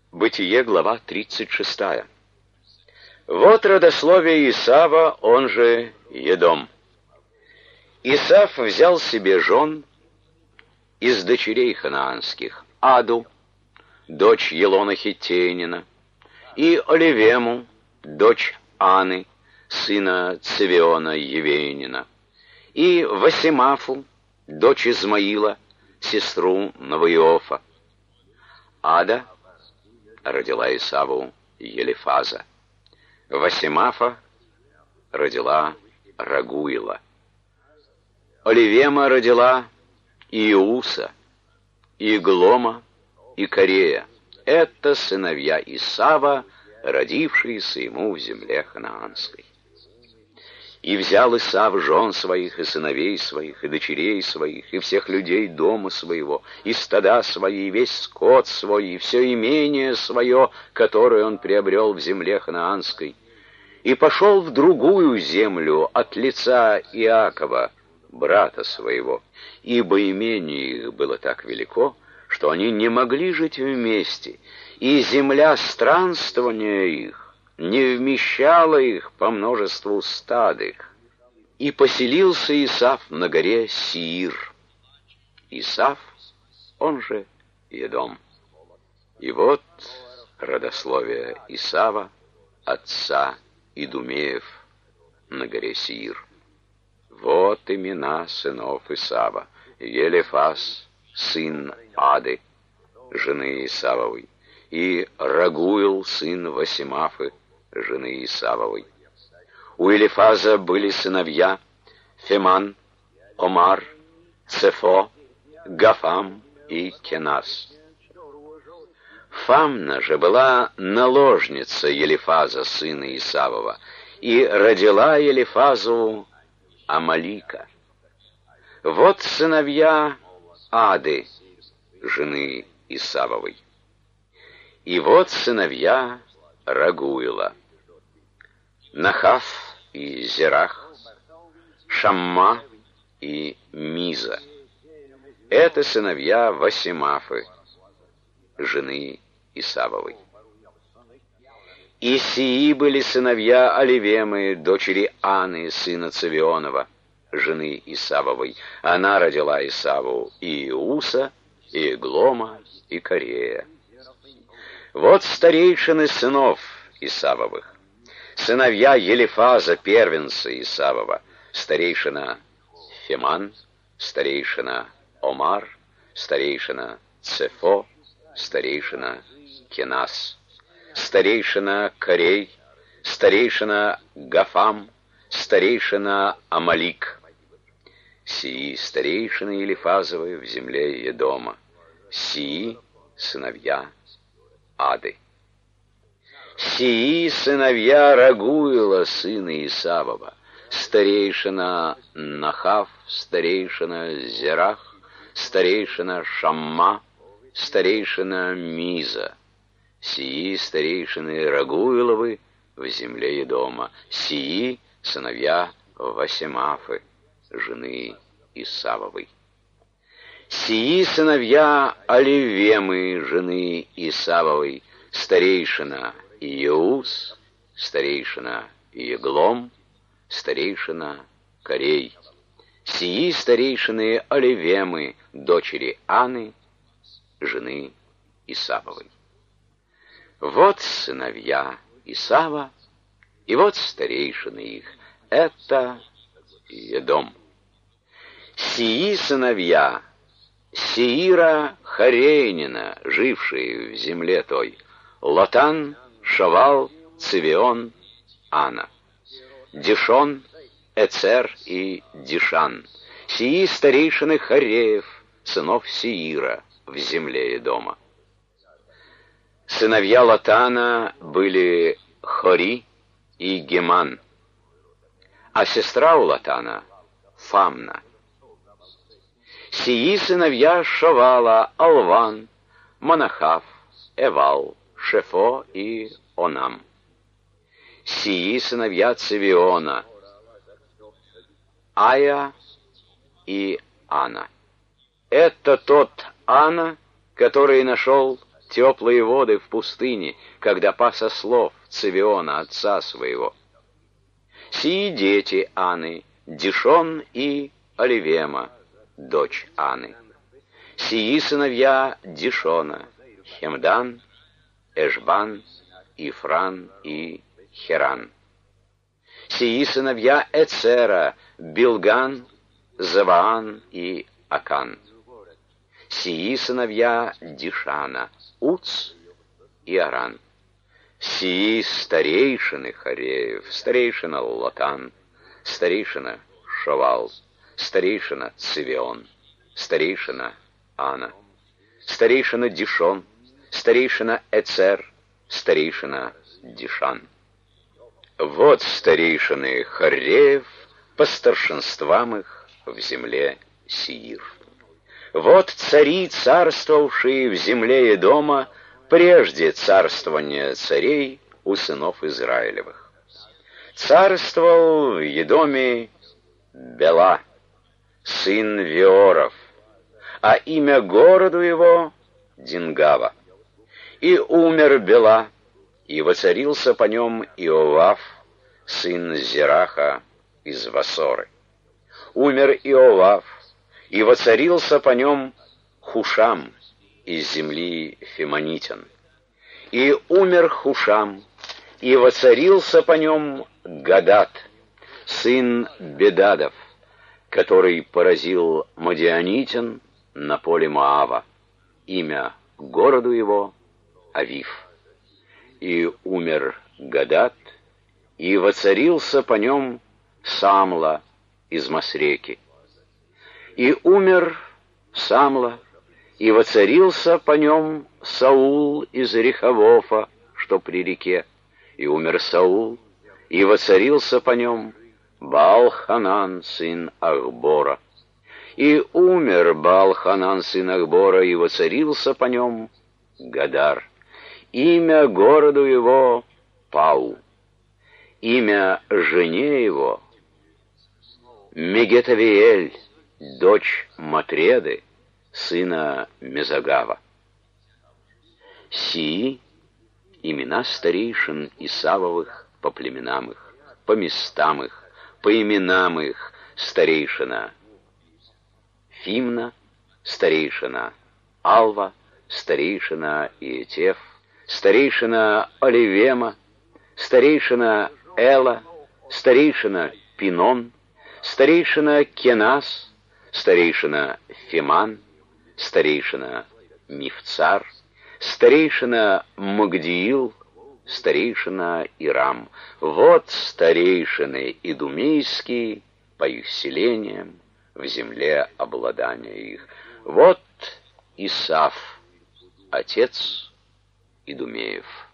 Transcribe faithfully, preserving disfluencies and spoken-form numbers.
Бытие, глава тридцать шестая. Вот родословие Исава, он же Едом. Исав взял себе жен из дочерей ханаанских: Аду, дочь Елона Хиттеянина, и Оливему, дочь Аны, сына Цевиона Евеянина, и Васимафу, дочь Измаила, сестру Новоиофа. Ада родила Исаву Елифаза. Васимафа родила Рагуила. Оливема родила Иуса, Иглома и Корея. Это сыновья Исава, родившиеся ему в земле ханаанской. И взял Исав жен своих, и сыновей своих, и дочерей своих, и всех людей дома своего, и стада свои, и весь скот свой, и все имение свое, которое он приобрел в земле ханаанской, и пошел в другую землю от лица Иакова, брата своего, ибо имение их было так велико, что они не могли жить вместе, и земля странствования их не вмещала их по множеству стад их. И поселился Исав на горе Сиир. Исав, он же Едом. И вот родословие Исава, отца Идумеев, на горе Сиир. Вот имена сынов Исава: Елифаз, сын Ады, жены Исавовой, и Рагуил, сын Васимафы, жены Исавовой. У Елифаза были сыновья Феман, Омар, Цефо, Гафам и Кенас. Фамна же была наложница Елифаза, сына Исавова, и родила Елифазу Амалика. Вот сыновья Ады, жены Исавовой. И вот сыновья Рагуила: Нахав и Зерах, Шамма и Миза. Это сыновья Васимафы, жены Исавовой. И сии были сыновья Оливемы, дочери Аны, сына Цевионова, жены Исавовой. Она родила Исаву и Иуса, и Иглома, и Корея. Вот старейшины сынов Исавовых: сыновья Елифаза, первенца Исавова, старейшина Феман, старейшина Омар, старейшина Цефо, старейшина Кенас, старейшина Корей, старейшина Гафам, старейшина Амалик. Сии старейшины Елифазовы в земле Едома, сии сыновья Ады. Сии сыновья Рагуила, сына Исавова: старейшина Нахав, старейшина Зерах, старейшина Шамма, старейшина Миза. Сии старейшины Рагуиловы в земле Едома, сии сыновья Васимафы, жены Исавовой. Сии сыновья Оливемы, жены Исавовой: старейшина Иус, старейшина Еглом, старейшина Корей. Сии старейшины Оливемы, дочери Аны, жены Исавовой. Вот сыновья Исава, и вот старейшины их. Это Едом. Сии сыновья Сеира Хорейнина, жившие в земле той: Лотан, Шавал, Цевион, Ана, Дишон, Эцер и Дишан. Сии старейшины Хореев, сынов Сеира, в земле Едома. Сыновья Лотана были Хори и Геман, а сестра у Лотана Фамна. Сии сыновья Шавала: Алван, Манахав, Эвал, Шефо и Онам. Сии сыновья Цевиона: Ая и Ана. Это тот Ана, который нашел теплые воды в пустыне, когда пас ослов Цивиона, отца своего. Сии дети Аны, Дишон и Оливема, дочь Аны. Сии сыновья Дишона, Хемдан, Эшбан, Ифран и Херан. Сии сыновья Эцера, Билган, Заваан и Акан. Сии сыновья Дишана, Уц и Аран. Сии старейшины Хореев, старейшина Лотан, старейшина Шовал, старейшина Цивион, старейшина Ана, старейшина Дишон, старейшина Эцер, старейшина Дишан. Вот старейшины Хореев по старшинствам их в земле Сеир. Вот цари, царствовавшие в земле Едома, прежде царствования царей у сынов Израилевых. Царствовал в Едоме Бела, сын Веоров, а имя городу его Дингава. И умер Бела, и воцарился по нем Иовав, сын Зераха из Васоры. Умер Иовав, и воцарился по нем Хушам из земли Фимонитян. И умер Хушам, и воцарился по нем Гадат, сын Бедадов, который поразил Мадианитян на поле Моава. Имя городу его Авив. И умер Гадат, и воцарился по нем Самла из Масреки. И умер Самла, и воцарился по нем Саул из Рехавофа, что при реке. И умер Саул, и воцарился по нем Баал-Ханан, сын Ахбора. И умер Баал-Ханан, сын Ахбора, и воцарился по нем Гадар. Имя городу его Пау. Имя жене его Мегетавиэль, дочь Матреды, сына Мезагава. Сии имена старейшин Исавовых по племенам их, по местам их, по именам их: старейшина Фимна, старейшина Алва, старейшина Иетеф, старейшина Оливема, старейшина Эла, старейшина Пинон, старейшина Кенас, старейшина Фиман, старейшина Мифцар, старейшина Магдиил, старейшина Ирам. Вот старейшины идумейские по их селениям в земле обладания их. Вот Исав, отец Идумеев.